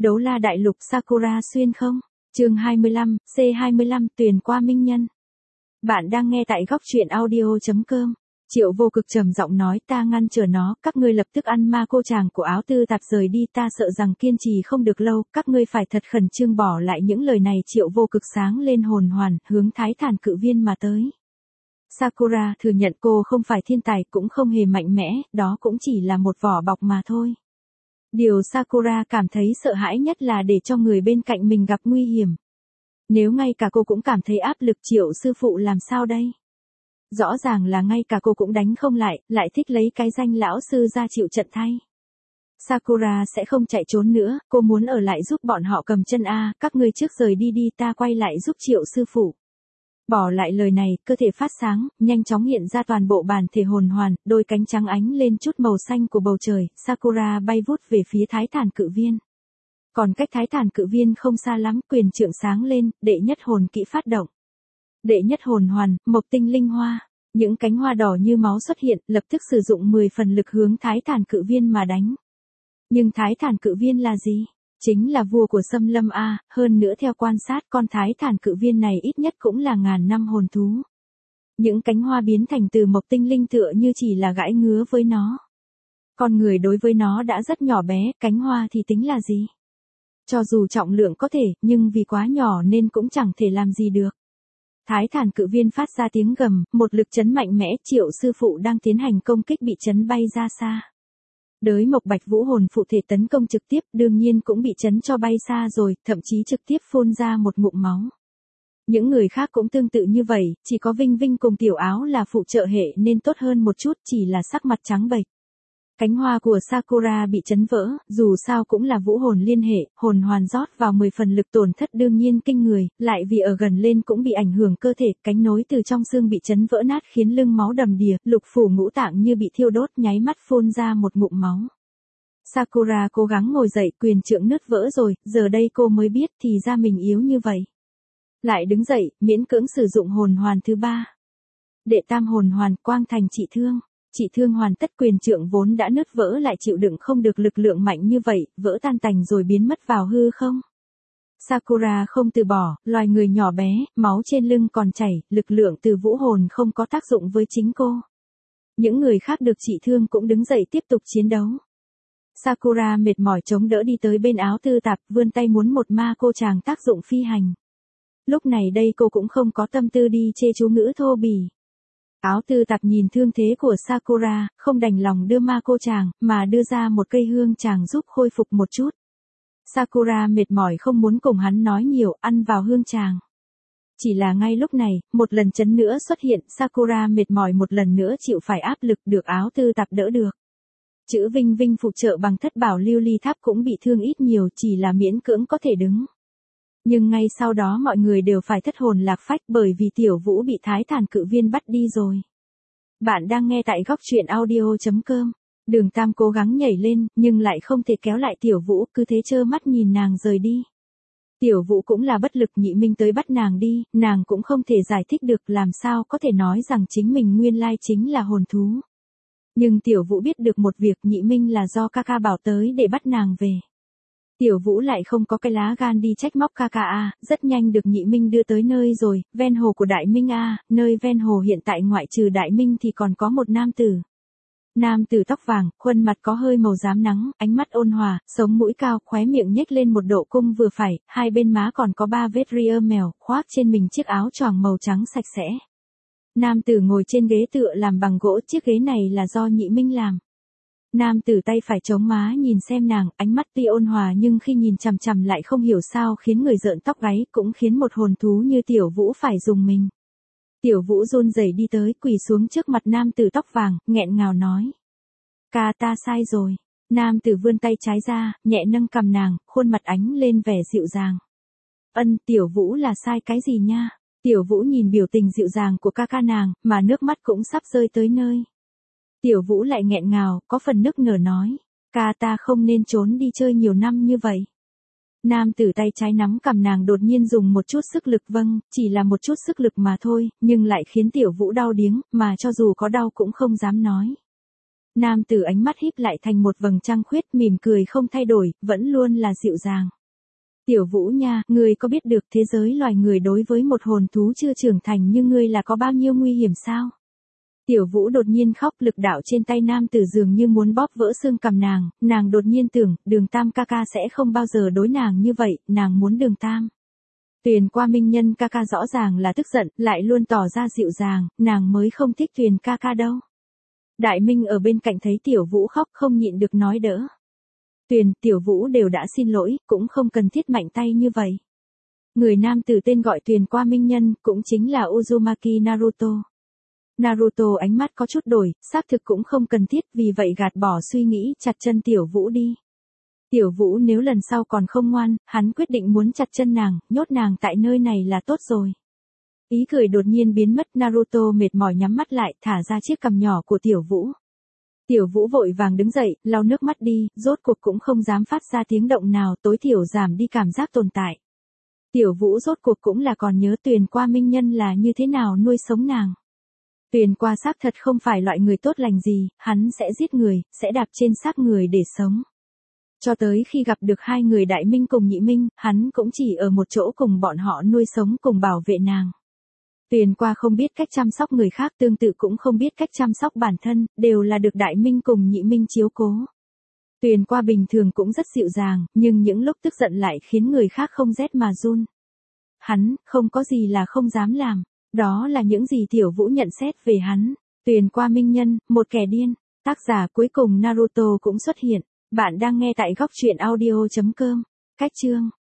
Đấu la đại lục Sakura xuyên không? Chương 25, C25 tuyển qua minh nhân. Bạn đang nghe tại góc truyện audio.com. Triệu Vô Cực trầm giọng nói, ta ngăn trở nó, các ngươi lập tức ăn ma cô chàng của áo tư tạp rời đi, ta sợ rằng kiên trì không được lâu, các ngươi phải thật khẩn trương bỏ lại những lời này. Triệu Vô Cực sáng lên hồn hoàn, hướng Thái Thản Cự Viên mà tới. Sakura thừa nhận cô không phải thiên tài, cũng không hề mạnh mẽ, đó cũng chỉ là một vỏ bọc mà thôi. Điều Sakura cảm thấy sợ hãi nhất là để cho người bên cạnh mình gặp nguy hiểm. Nếu ngay cả cô cũng cảm thấy áp lực, Triệu sư phụ làm sao đây? Rõ ràng là ngay cả cô cũng đánh không lại thích lấy cái danh lão sư ra chịu trận thay. Sakura sẽ không chạy trốn nữa, cô muốn ở lại giúp bọn họ cầm chân A, các ngươi trước rời đi đi, ta quay lại giúp Triệu sư phụ. Bỏ lại lời này, cơ thể phát sáng, nhanh chóng hiện ra toàn bộ bản thể hồn hoàn, đôi cánh trắng ánh lên chút màu xanh của bầu trời, Sakura bay vút về phía Thái Thản Cự Viên. Còn cách Thái Thản Cự Viên không xa lắm, quyền trượng sáng lên, đệ nhất hồn kỹ phát động. Đệ nhất hồn hoàn, mộc tinh linh hoa. Những cánh hoa đỏ như máu xuất hiện, lập tức sử dụng 10 phần lực hướng Thái Thản Cự Viên mà đánh. Nhưng Thái Thản Cự Viên là gì? Chính là vua của xâm lâm A, hơn nữa theo quan sát con Thái Thản Cự Viên này ít nhất cũng là ngàn năm hồn thú. Những cánh hoa biến thành từ mộc tinh linh tựa như chỉ là gãi ngứa với nó. Con người đối với nó đã rất nhỏ bé, cánh hoa thì tính là gì? Cho dù trọng lượng có thể, nhưng vì quá nhỏ nên cũng chẳng thể làm gì được. Thái Thản Cự Viên phát ra tiếng gầm, một lực chấn mạnh mẽ, Triệu sư phụ đang tiến hành công kích bị chấn bay ra xa. Đới Mộc Bạch Vũ hồn phụ thể tấn công trực tiếp, đương nhiên cũng bị chấn cho bay xa rồi, thậm chí trực tiếp phun ra một ngụm máu. Những người khác cũng tương tự như vậy, chỉ có Vinh Vinh cùng Tiểu Áo là phụ trợ hệ nên tốt hơn một chút, chỉ là sắc mặt trắng bệch. Cánh hoa của Sakura bị chấn vỡ, dù sao cũng là vũ hồn liên hệ, hồn hoàn rót vào 10 phần lực tổn thất đương nhiên kinh người, lại vì ở gần lên cũng bị ảnh hưởng cơ thể, cánh nối từ trong xương bị chấn vỡ nát khiến lưng máu đầm đìa, lục phủ ngũ tạng như bị thiêu đốt, nháy mắt phun ra một ngụm máu. Sakura cố gắng ngồi dậy, quyền trượng nứt vỡ rồi, giờ đây cô mới biết thì ra mình yếu như vậy. Lại đứng dậy, miễn cưỡng sử dụng hồn hoàn thứ 3. Đệ tam hồn hoàn, quang thành trị thương. Trị thương hoàn tất, quyền trượng vốn đã nứt vỡ lại chịu đựng không được lực lượng mạnh như vậy, vỡ tan tành rồi biến mất vào hư không. Sakura không từ bỏ, loài người nhỏ bé, máu trên lưng còn chảy, lực lượng từ vũ hồn không có tác dụng với chính cô. Những người khác được trị thương cũng đứng dậy tiếp tục chiến đấu. Sakura mệt mỏi chống đỡ đi tới bên áo tư tạp, vươn tay muốn một ma cô chàng tác dụng phi hành. Lúc này đây cô cũng không có tâm tư đi chê chú ngữ thô bỉ. Áo tư tạp nhìn thương thế của Sakura, không đành lòng đưa ma cô chàng, mà đưa ra một cây hương chàng giúp khôi phục một chút. Sakura mệt mỏi không muốn cùng hắn nói nhiều, ăn vào hương chàng. Chỉ là ngay lúc này, một lần chấn nữa xuất hiện, Sakura mệt mỏi một lần nữa chịu phải áp lực, được áo tư tạp đỡ được. Chữ Vinh Vinh phụ trợ bằng thất bảo lưu ly tháp cũng bị thương ít nhiều, chỉ là miễn cưỡng có thể đứng. Nhưng ngay sau đó mọi người đều phải thất hồn lạc phách bởi vì Tiểu Vũ bị Thái Thản Cự Viên bắt đi rồi. Bạn đang nghe tại góc truyện audio.com. Đường Tam cố gắng nhảy lên, nhưng lại không thể kéo lại Tiểu Vũ, cứ thế trơ mắt nhìn nàng rời đi. Tiểu Vũ cũng là bất lực, Nhị Minh tới bắt nàng đi, nàng cũng không thể giải thích được, làm sao có thể nói rằng chính mình nguyên lai chính là hồn thú. Nhưng Tiểu Vũ biết được một việc, Nhị Minh là do Kaka bảo tới để bắt nàng về. Tiểu Vũ lại không có cái lá gan đi trách móc Kaka A, rất nhanh được Nhị Minh đưa tới nơi rồi, ven hồ của Đại Minh A, nơi ven hồ hiện tại ngoại trừ Đại Minh thì còn có một nam tử. Nam tử tóc vàng, khuôn mặt có hơi màu rám nắng, ánh mắt ôn hòa, sống mũi cao, khóe miệng nhếch lên một độ cung vừa phải, hai bên má còn có 3 vết ria mèo, khoác trên mình chiếc áo choàng màu trắng sạch sẽ. Nam tử ngồi trên ghế tựa làm bằng gỗ, chiếc ghế này là do Nhị Minh làm. Nam tử tay phải chống má nhìn xem nàng, ánh mắt tuy ôn hòa nhưng khi nhìn chằm chằm lại không hiểu sao khiến người rợn tóc gáy, cũng khiến một hồn thú như Tiểu Vũ phải dùng mình. Tiểu Vũ run rẩy đi tới, quỳ xuống trước mặt nam tử tóc vàng, nghẹn ngào nói. Ca, ta sai rồi. Nam tử vươn tay trái ra, nhẹ nâng cằm nàng, khuôn mặt ánh lên vẻ dịu dàng. Tiểu Vũ là sai cái gì nha? Tiểu Vũ nhìn biểu tình dịu dàng của ca nàng, mà nước mắt cũng sắp rơi tới nơi. Tiểu Vũ lại nghẹn ngào, có phần nức nở nói. Ca, ta không nên trốn đi chơi nhiều năm như vậy. Nam tử tay trái nắm cằm nàng đột nhiên dùng một chút sức lực, vâng, chỉ là một chút sức lực mà thôi, nhưng lại khiến Tiểu Vũ đau điếng, mà cho dù có đau cũng không dám nói. Nam tử ánh mắt híp lại thành một vầng trăng khuyết, mỉm cười không thay đổi, vẫn luôn là dịu dàng. Tiểu Vũ nha, ngươi có biết được thế giới loài người đối với một hồn thú chưa trưởng thành như ngươi là có bao nhiêu nguy hiểm sao? Tiểu Vũ đột nhiên khóc, lực đạo trên tay nam tử dường như muốn bóp vỡ xương cằm nàng đột nhiên tưởng, Đường Tam ca ca sẽ không bao giờ đối nàng như vậy, nàng muốn Đường Tam. Tuyền Qua Minh Nhân ca ca rõ ràng là tức giận, lại luôn tỏ ra dịu dàng, nàng mới không thích Tuyền ca ca đâu. Đại Minh ở bên cạnh thấy Tiểu Vũ khóc không nhịn được nói đỡ. Tiểu Vũ đều đã xin lỗi, cũng không cần thiết mạnh tay như vậy. Người nam tử tên gọi Tuyền Qua Minh Nhân, cũng chính là Uzumaki Naruto. Naruto ánh mắt có chút đổi, xác thực cũng không cần thiết, vì vậy gạt bỏ suy nghĩ, chặt chân Tiểu Vũ đi. Tiểu Vũ nếu lần sau còn không ngoan, hắn quyết định muốn chặt chân nàng, nhốt nàng tại nơi này là tốt rồi. Ý cười đột nhiên biến mất, Naruto mệt mỏi nhắm mắt lại, thả ra chiếc cằm nhỏ của Tiểu Vũ. Tiểu Vũ vội vàng đứng dậy, lau nước mắt đi, rốt cuộc cũng không dám phát ra tiếng động nào, tối thiểu giảm đi cảm giác tồn tại. Tiểu Vũ rốt cuộc cũng là còn nhớ Tuyền Qua Minh Nhân là như thế nào nuôi sống nàng. Tuyền Qua xác thật không phải loại người tốt lành gì, hắn sẽ giết người, sẽ đạp trên xác người để sống. Cho tới khi gặp được hai người Đại Minh cùng Nhị Minh, hắn cũng chỉ ở một chỗ cùng bọn họ nuôi sống cùng bảo vệ nàng. Tuyền Qua không biết cách chăm sóc người khác, tương tự cũng không biết cách chăm sóc bản thân, đều là được Đại Minh cùng Nhị Minh chiếu cố. Tuyền Qua bình thường cũng rất dịu dàng, nhưng những lúc tức giận lại khiến người khác không rét mà run. Hắn, không có gì là không dám làm. Đó là những gì Tiểu Vũ nhận xét về hắn. Tuyền Qua Minh Nhân, một kẻ điên. Tác giả cuối cùng Naruto cũng xuất hiện. Bạn đang nghe tại góc truyện audio.com. Cách chương